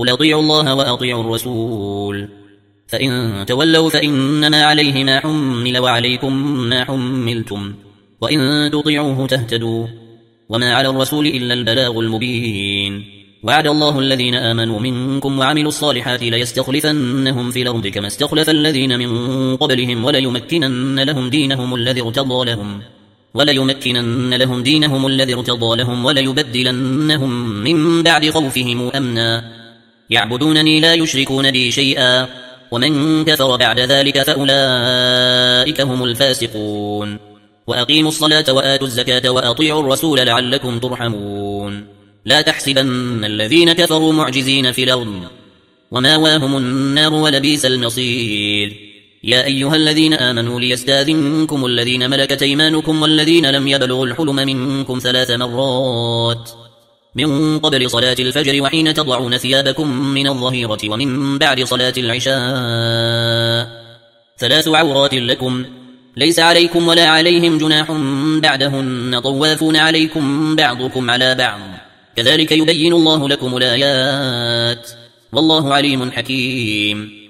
قل أطيعوا الله وأطيعوا الرسول فإن تولوا فإنما عليه ما حمل وعليكم ما حملتم وإن تطيعوه تهتدوا وما على الرسول إلا البلاغ المبين وعد الله الذين آمنوا منكم وعملوا الصالحات ليستخلفنهم في الأرض كما استخلف الذين من قبلهم وليمكنن لهم دينهم الذي ارتضى لهم وليبدلنهم من بعد خوفهم أمنا يعبدونني لا يشركون بي شيئا ومن كفر بعد ذلك فأولئك هم الفاسقون وأقيموا الصلاة وآتوا الزكاة وأطيعوا الرسول لعلكم ترحمون لا تحسبن الذين كفروا معجزين في الأرض وماواهم النار ولبئس المصير يا أيها الذين آمنوا ليستاذنكم الذين ملكت أيمانكم والذين لم يبلغوا الحلم منكم 3 مرات من قبل صلاة الفجر وحين تضعون ثيابكم من الظهيرة ومن بعد صلاة العشاء 3 عورات لكم ليس عليكم ولا عليهم جناح بعدهن طوافون عليكم بعضكم على بعض كذلك يبين الله لكم الآيات والله عليم حكيم